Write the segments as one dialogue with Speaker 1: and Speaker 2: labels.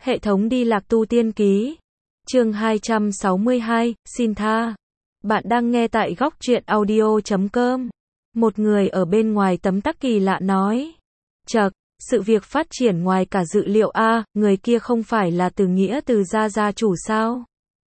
Speaker 1: Hệ thống đi lạc tu tiên ký. Chương 262, xin tha. Bạn đang nghe tại góc truyện audio.com. Một người ở bên ngoài tấm tắc kỳ lạ nói. Chậc, sự việc phát triển ngoài cả dự liệu a, người kia không phải là Từ Nghĩa Từ gia chủ sao?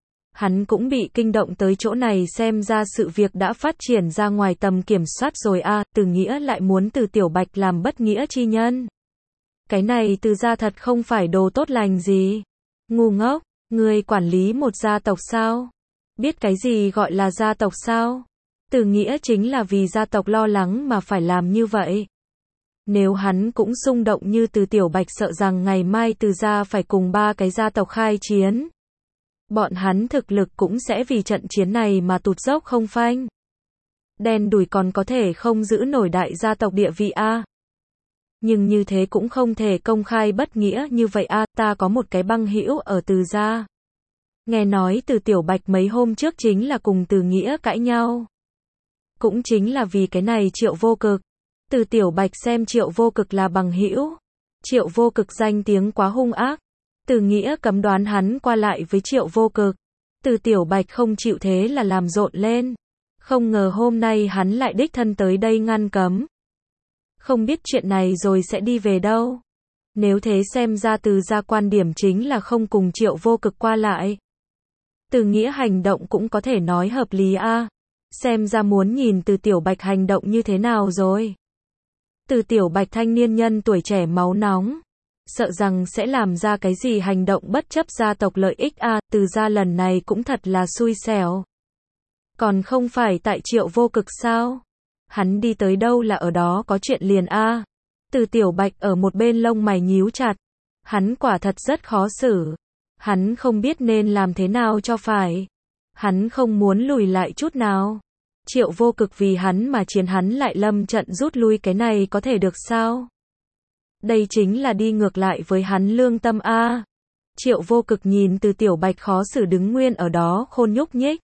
Speaker 1: Hắn cũng bị kinh động tới chỗ này, xem ra sự việc đã phát triển ra ngoài tầm kiểm soát rồi a, Từ Nghĩa lại muốn Từ Tiểu Bạch làm bất nghĩa chi nhân. Cái này Từ gia thật không phải đồ tốt lành gì. Ngu ngốc, người quản lý một gia tộc sao? Biết cái gì gọi là gia tộc sao? Từ Nghĩa chính là vì gia tộc lo lắng mà phải làm như vậy. Nếu hắn cũng xung động như Từ Tiểu Bạch, sợ rằng ngày mai Từ gia phải cùng ba cái gia tộc khai chiến. Bọn hắn thực lực cũng sẽ vì trận chiến này mà tụt dốc không phanh. Đen đủi còn có thể không giữ nổi đại gia tộc địa vị a. Nhưng như thế cũng không thể công khai bất nghĩa như vậy a, ta có một cái băng hữu ở Từ gia. Nghe nói Từ Tiểu Bạch mấy hôm trước chính là cùng Từ Nghĩa cãi nhau. Cũng chính là vì cái này Triệu Vô Cực. Từ Tiểu Bạch xem Triệu Vô Cực là bằng hữu. Triệu Vô Cực danh tiếng quá hung ác. Từ Nghĩa cấm đoán hắn qua lại với Triệu Vô Cực. Từ Tiểu Bạch không chịu, thế là làm rộn lên. Không ngờ hôm nay hắn lại đích thân tới đây ngăn cấm. Không biết chuyện này rồi sẽ đi về đâu. Nếu thế xem ra Từ gia quan điểm chính là không cùng Triệu Vô Cực qua lại. Từ Nghĩa hành động cũng có thể nói hợp lý a. Xem ra muốn nhìn Từ Tiểu Bạch hành động như thế nào rồi. Từ Tiểu Bạch thanh niên nhân tuổi trẻ máu nóng. Sợ rằng sẽ làm ra cái gì hành động bất chấp gia tộc lợi ích a. Từ gia lần này cũng thật là xui xẻo. Còn không phải tại Triệu Vô Cực sao? Hắn đi tới đâu là ở đó có chuyện liền a. Từ Tiểu Bạch ở một bên lông mày nhíu chặt. Hắn quả thật rất khó xử. Hắn không biết nên làm thế nào cho phải. Hắn không muốn lùi lại chút nào. Triệu Vô Cực vì hắn mà chiến, hắn lại lâm trận rút lui, cái này có thể được sao? Đây chính là đi ngược lại với hắn lương tâm a. Triệu Vô Cực nhìn Từ Tiểu Bạch khó xử đứng nguyên ở đó khôn nhúc nhích.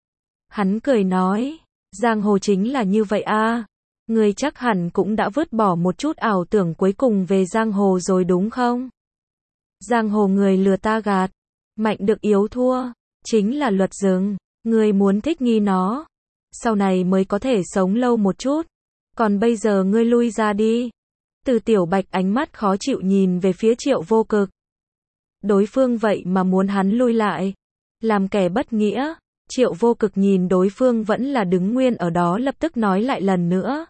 Speaker 1: Hắn cười nói, giang hồ chính là như vậy a. Ngươi chắc hẳn cũng đã vứt bỏ một chút ảo tưởng cuối cùng về giang hồ rồi đúng không? Giang hồ người lừa ta gạt, mạnh được yếu thua, chính là luật rừng. Ngươi muốn thích nghi nó, sau này mới có thể sống lâu một chút. Còn bây giờ ngươi lui ra đi. Từ Tiểu Bạch ánh mắt khó chịu nhìn về phía Triệu Vô Cực. Đối phương vậy mà muốn hắn lui lại, làm kẻ bất nghĩa. Triệu Vô Cực nhìn đối phương vẫn là đứng nguyên ở đó, lập tức nói lại lần nữa.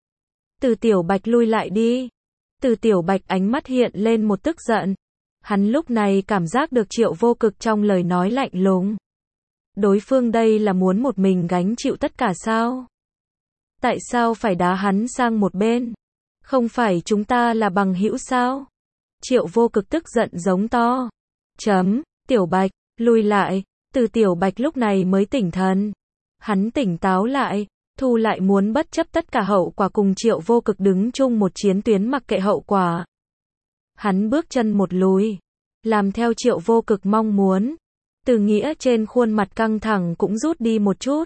Speaker 1: Từ Tiểu Bạch lui lại đi. Từ Tiểu Bạch ánh mắt hiện lên một tức giận. Hắn lúc này cảm giác được Triệu Vô Cực trong lời nói lạnh lùng. Đối phương đây là muốn một mình gánh chịu tất cả sao? Tại sao phải đá hắn sang một bên? Không phải chúng ta là bằng hữu sao? Triệu Vô Cực tức giận giống to. Tiểu Bạch, lui lại. Từ Tiểu Bạch lúc này mới tỉnh thần. Hắn tỉnh táo lại, thu lại muốn bất chấp tất cả hậu quả cùng Triệu Vô Cực đứng chung một chiến tuyến mặc kệ hậu quả. Hắn bước chân một lùi, làm theo Triệu Vô Cực mong muốn. Từ Nghĩa trên khuôn mặt căng thẳng cũng rút đi một chút.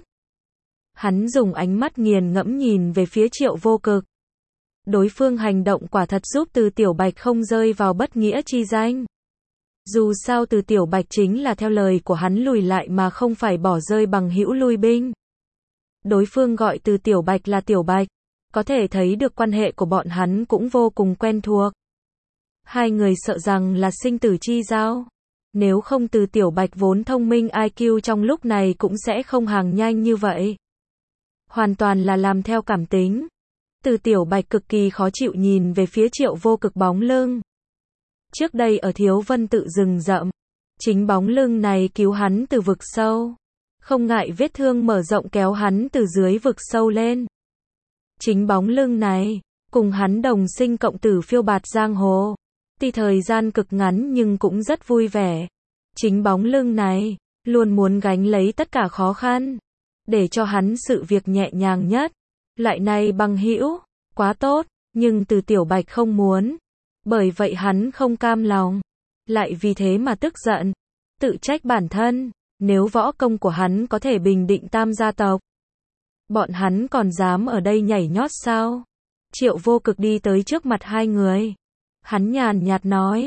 Speaker 1: Hắn dùng ánh mắt nghiền ngẫm nhìn về phía Triệu Vô Cực. Đối phương hành động quả thật giúp Từ Tiểu Bạch không rơi vào bất nghĩa chi danh. Dù sao Từ Tiểu Bạch chính là theo lời của hắn lùi lại mà không phải bỏ rơi bằng hữu lui binh. Đối phương gọi Từ Tiểu Bạch là Tiểu Bạch, có thể thấy được quan hệ của bọn hắn cũng vô cùng quen thuộc. Hai người sợ rằng là sinh tử chi giao. Nếu không Từ Tiểu Bạch vốn thông minh, IQ trong lúc này cũng sẽ không hàng nhanh như vậy. Hoàn toàn là làm theo cảm tính. Từ Tiểu Bạch cực kỳ khó chịu nhìn về phía Triệu Vô Cực bóng lưng. Trước đây ở Thiếu Vân Tự rừng rậm, chính bóng lưng này cứu hắn từ vực sâu. Không ngại vết thương mở rộng kéo hắn từ dưới vực sâu lên. Chính bóng lưng này, cùng hắn đồng sinh cộng tử phiêu bạt giang hồ. Tuy thời gian cực ngắn nhưng cũng rất vui vẻ. Chính bóng lưng này, luôn muốn gánh lấy tất cả khó khăn. Để cho hắn sự việc nhẹ nhàng nhất. Loại này bằng hữu, quá tốt, nhưng Từ Tiểu Bạch không muốn. Bởi vậy hắn không cam lòng. Lại vì thế mà tức giận. Tự trách bản thân, nếu võ công của hắn có thể bình định tam gia tộc. Bọn hắn còn dám ở đây nhảy nhót sao? Triệu Vô Cực đi tới trước mặt hai người. Hắn nhàn nhạt nói,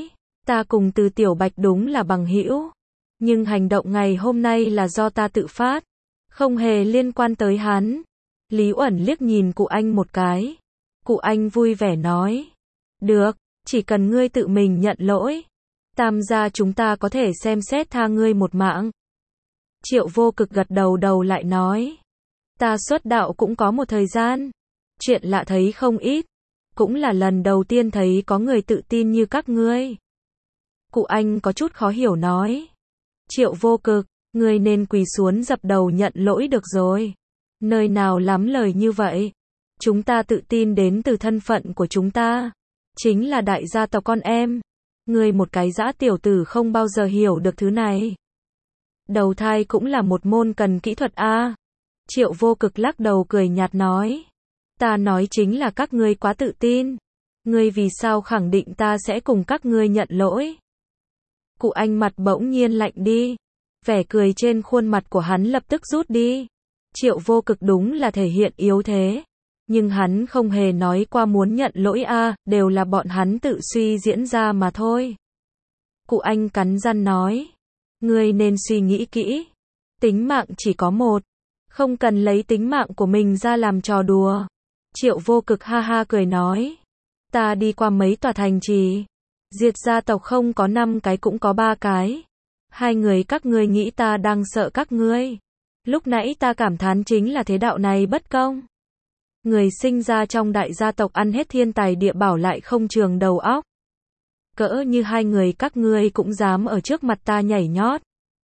Speaker 1: Ta cùng Từ Tiểu Bạch đúng là bằng hữu, nhưng hành động ngày hôm nay là do ta tự phát, không hề liên quan tới hắn. Lý Uẩn liếc nhìn cụ anh một cái. Cụ anh vui vẻ nói. Được, chỉ cần ngươi tự mình nhận lỗi, Tam gia chúng ta có thể xem xét tha ngươi một mạng. Triệu Vô Cực gật đầu lại nói. Ta xuất đạo cũng có một thời gian, chuyện lạ thấy không ít, cũng là lần đầu tiên thấy có người tự tin như các ngươi. Cụ anh có chút khó hiểu nói. Triệu Vô Cực, ngươi nên quỳ xuống dập đầu nhận lỗi được rồi. Nơi nào lắm lời như vậy. Chúng ta tự tin đến từ thân phận của chúng ta, chính là đại gia tộc con em. Ngươi một cái dã tiểu tử không bao giờ hiểu được thứ này. Đầu thai cũng là một môn cần kỹ thuật a. Triệu Vô Cực lắc đầu cười nhạt nói. Ta nói chính là các ngươi quá tự tin. Ngươi vì sao khẳng định ta sẽ cùng các ngươi nhận lỗi? Cụ anh mặt bỗng nhiên lạnh đi. Vẻ cười trên khuôn mặt của hắn lập tức rút đi. Triệu Vô Cực đúng là thể hiện yếu thế. Nhưng hắn không hề nói qua muốn nhận lỗi a, đều là bọn hắn tự suy diễn ra mà thôi. Cụ anh cắn răng nói. Ngươi nên suy nghĩ kỹ. Tính mạng chỉ có một. Không cần lấy tính mạng của mình ra làm trò đùa. Triệu Vô Cực ha ha cười nói. Ta đi qua mấy tòa thành trì. Diệt gia tộc không có 5 cái cũng có 3 cái. 2 người các ngươi nghĩ ta đang sợ các ngươi. Lúc nãy ta cảm thán chính là thế đạo này bất công. Người sinh ra trong đại gia tộc ăn hết thiên tài địa bảo lại không trường đầu óc. Cỡ như 2 người các ngươi cũng dám ở trước mặt ta nhảy nhót.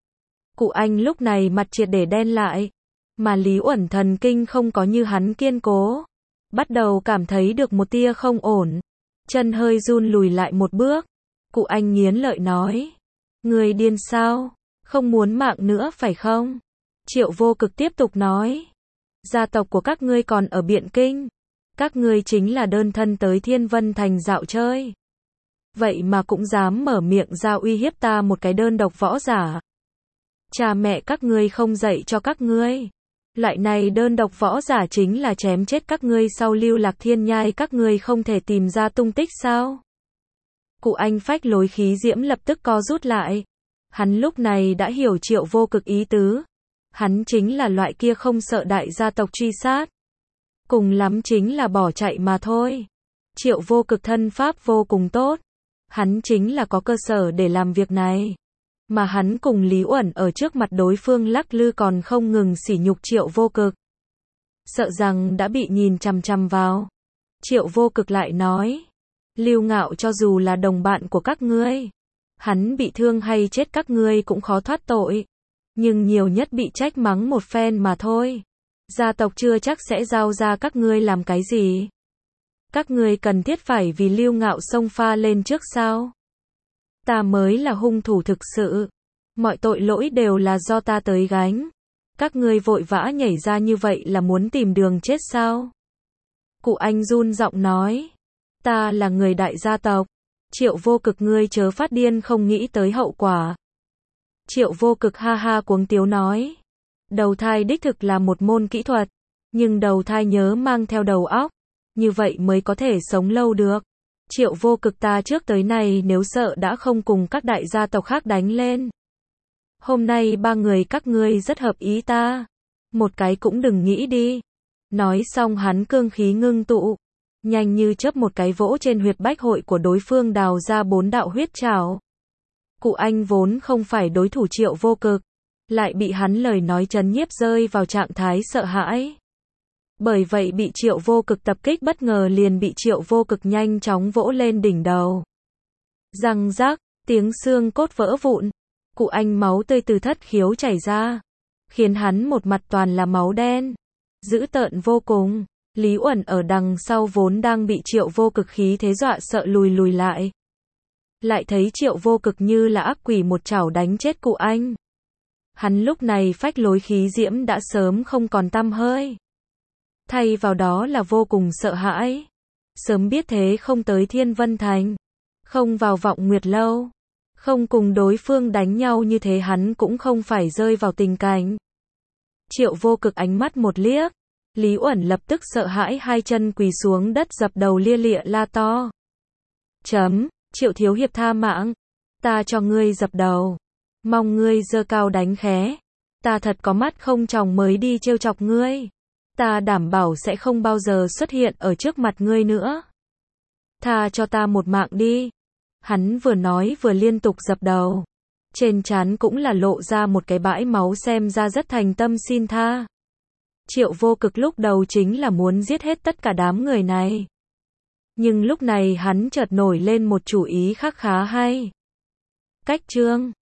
Speaker 1: Cụ anh lúc này mặt triệt để đen lại. Mà Lý Uẩn thần kinh không có như hắn kiên cố. Bắt đầu cảm thấy được một tia không ổn. Chân hơi run lùi lại một bước. Cụ anh nghiến lợi nói. Người điên sao? Không muốn mạng nữa phải không? Triệu Vô Cực tiếp tục nói. Gia tộc của các ngươi còn ở Biện Kinh. Các ngươi chính là đơn thân tới Thiên Vân Thành dạo chơi. Vậy mà cũng dám mở miệng ra uy hiếp ta một cái đơn độc võ giả. Cha mẹ các ngươi không dạy cho các ngươi. Loại này đơn độc võ giả chính là chém chết các ngươi sau Lưu Lạc Thiên Nhai, các ngươi không thể tìm ra tung tích sao? Cụ anh phách lối khí diễm lập tức co rút lại. Hắn lúc này đã hiểu Triệu Vô Cực ý tứ. Hắn chính là loại kia không sợ đại gia tộc truy sát. Cùng lắm chính là bỏ chạy mà thôi. Triệu Vô Cực thân pháp vô cùng tốt. Hắn chính là có cơ sở để làm việc này. Mà hắn cùng Lý Uẩn ở trước mặt đối phương lắc lư còn không ngừng sỉ nhục Triệu Vô Cực. Sợ rằng đã bị nhìn chằm chằm vào. Triệu Vô Cực lại nói. Lưu Ngạo cho dù là đồng bạn của các ngươi, hắn bị thương hay chết các ngươi cũng khó thoát tội. Nhưng nhiều nhất bị trách mắng một phen mà thôi. Gia tộc chưa chắc sẽ giao ra các ngươi làm cái gì. Các ngươi cần thiết phải vì Lưu Ngạo xông pha lên trước sao? Ta mới là hung thủ thực sự. Mọi tội lỗi đều là do ta tới gánh. Các ngươi vội vã nhảy ra như vậy là muốn tìm đường chết sao? Cụ anh run giọng nói. Ta là người đại gia tộc. Triệu Vô Cực ngươi chớ phát điên không nghĩ tới hậu quả. Triệu Vô Cực ha ha cuống tiếu nói. Đầu thai đích thực là một môn kỹ thuật. Nhưng đầu thai nhớ mang theo đầu óc. Như vậy mới có thể sống lâu được. Triệu Vô Cực ta trước tới nay nếu sợ đã không cùng các đại gia tộc khác đánh lên. Hôm nay 3 người các ngươi rất hợp ý ta. Một cái cũng đừng nghĩ đi. Nói xong hắn cương khí ngưng tụ. Nhanh như chớp một cái vỗ trên huyệt bách hội của đối phương đào ra 4 đạo huyết trảo. Cụ anh vốn không phải đối thủ Triệu Vô Cực. Lại bị hắn lời nói trấn nhiếp rơi vào trạng thái sợ hãi. Bởi vậy bị Triệu Vô Cực tập kích bất ngờ liền bị Triệu Vô Cực nhanh chóng vỗ lên đỉnh đầu. Răng rác, tiếng xương cốt vỡ vụn. Cụ anh máu tươi từ thất khiếu chảy ra. Khiến hắn một mặt toàn là máu đen. Dữ tợn vô cùng. Lý Uẩn ở đằng sau vốn đang bị Triệu Vô Cực khí thế dọa sợ lùi lại. Lại thấy Triệu Vô Cực như là ác quỷ một chảo đánh chết cụ anh. Hắn lúc này phách lối khí diễm đã sớm không còn tăm hơi. Thay vào đó là vô cùng sợ hãi. Sớm biết thế không tới Thiên Vân Thành. Không vào Vọng Nguyệt Lâu. Không cùng đối phương đánh nhau như thế hắn cũng không phải rơi vào tình cảnh. Triệu Vô Cực ánh mắt một liếc. Lý Uẩn lập tức sợ hãi hai chân quỳ xuống đất dập đầu lia lịa la to. Triệu thiếu hiệp tha mạng. Ta cho ngươi dập đầu. Mong ngươi giơ cao đánh khé. Ta thật có mắt không tròng mới đi trêu chọc ngươi. Ta đảm bảo sẽ không bao giờ xuất hiện ở trước mặt ngươi nữa. Tha cho ta một mạng đi. Hắn vừa nói vừa liên tục dập đầu. Trên trán cũng là lộ ra một cái bãi máu, xem ra rất thành tâm xin tha. Triệu Vô Cực lúc đầu chính là muốn giết hết tất cả đám người này. Nhưng lúc này hắn chợt nổi lên một chủ ý khác khá hay. Cách chương